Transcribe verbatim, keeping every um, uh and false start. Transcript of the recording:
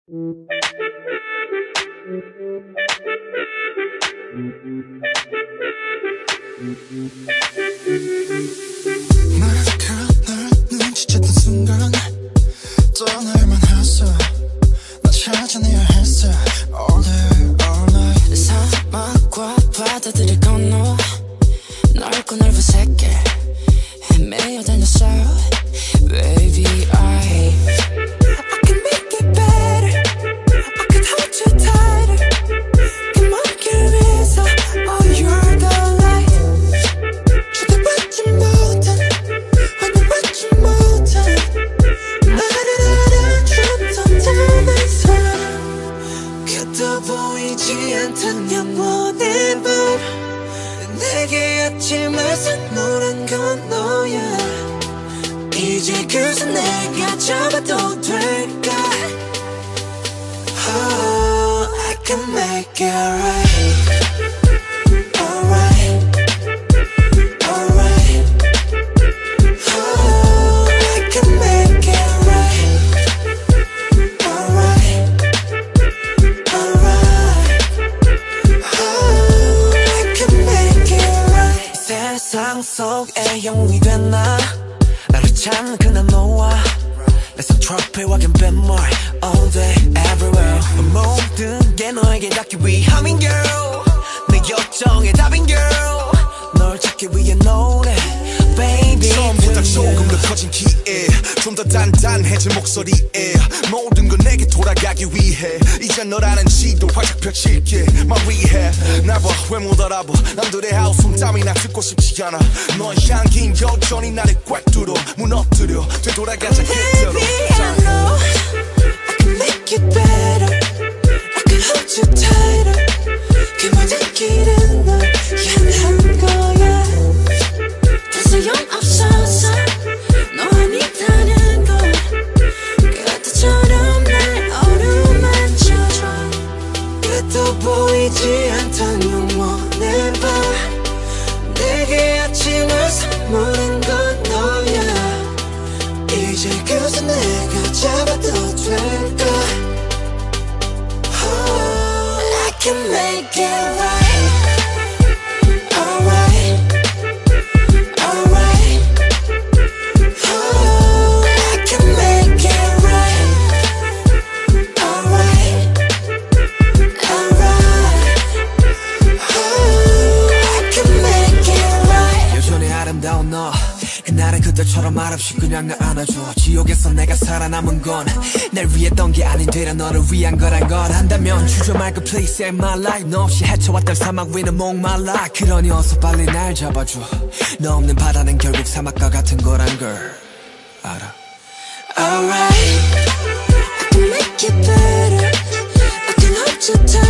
널 눈치챘던 순간 떠날만 했어. 나 찾아내야 했어. All day, all night. 사막과 바다들을 건너 넓고 넓은 세계 헤매여 다녔어. Baby, I I can make it better. I can hold you tighter. 그 먼 길 위에서 Oh, you're the light. 쳐다보지 못한 환영받지 못한 나를 알아줬던 닮은 사람. 그도 보이지 않던 영원의 밤. 내게 아침을 선물한 건 너야. 이제 그새 내가 잡아도 될까? Oh, I can make it right. Alright, alright. Oh, I can make it right. Alright, alright. Oh, I can make it right. 세상 속에 영웅이 된 나. 나를 찾는 그날 너와 내손 트로피와 갬뱀물 All day, everywhere. 모든 게 너에게 닿기 위함인 girl. 내 요청의 답인 girl. 널 찾기 위해 노래 Baby. 처음보다 조금 더 커진 기에 좀 더 단단해진 목소리에 모든 건 내게 돌아가기 위해 이제 너라는 지도 활짝 펼칠게 My rehab. 나봐 왜 못 알아봐. 남들의 하우스 땀이나 듣고 싶지 않아. 너의 향긴 여전히 나를 꽉 뚫어 무너뜨려 되돌아가자 그대로. Baby, I know I can make it better. I can hold you tighter. 그 모든 길은 널 향한 거야. 더 소용없어서 너 아니다는 걸. 그때처럼 날 어루만져. 그도 보이지 않던 영원의 밤. 내게 아침을 선물한 건 너야. 이제 그새 내가 잡아도 될까? Oh, I can make it right. Alright, alright. Oh, I can make it right. Alright, alright. Oh, I can make it right. 여전히 아름다운 너. 그날은 그때처럼 말없이 그냥 날 안아줘. 지옥에서 내가 살아남은 건 날 위했던 게 아닌 되려 너를 위한 거란 걸 한다면 주저 말고 please save my life. 너 없이 헤쳐왔던 사막 위는 목말라. 그러니 어서 빨리 날 잡아줘. 너 없는 바다는 결국 사막과 같은 거란 걸 알아. Alright, I can make it better. I can hold you tight.